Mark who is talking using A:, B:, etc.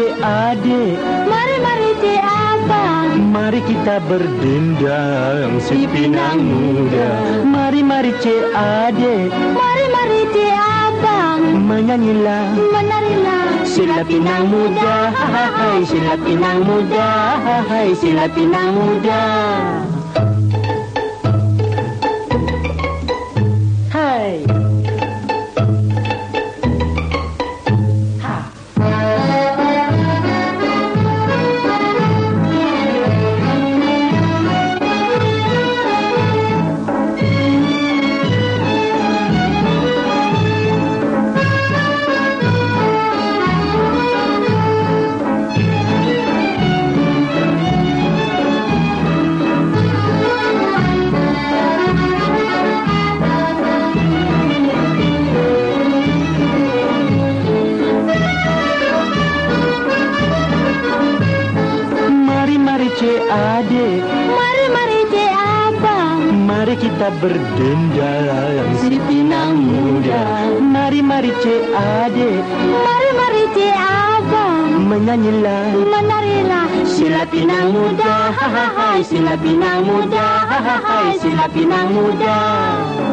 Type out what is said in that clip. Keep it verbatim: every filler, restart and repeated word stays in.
A: cik adik,
B: mari-mari cik abang,
A: mari kita berdendang si pinang muda. Mari-mari cik adik,
B: mari-mari cik abang,
A: menyanyilah,
B: menarilah
A: sila pinang muda, hai sila pinang muda, hai sila pinang muda. Hai. Cik adik,
B: mari-mari cik abang,
A: mari kita berdendang si pinang muda. Mari-mari cik adik,
B: mari-mari cik abang,
A: menyanyilah,
B: menarilah
A: sila pinang muda, hai sila pinang muda, hai sila pinang muda.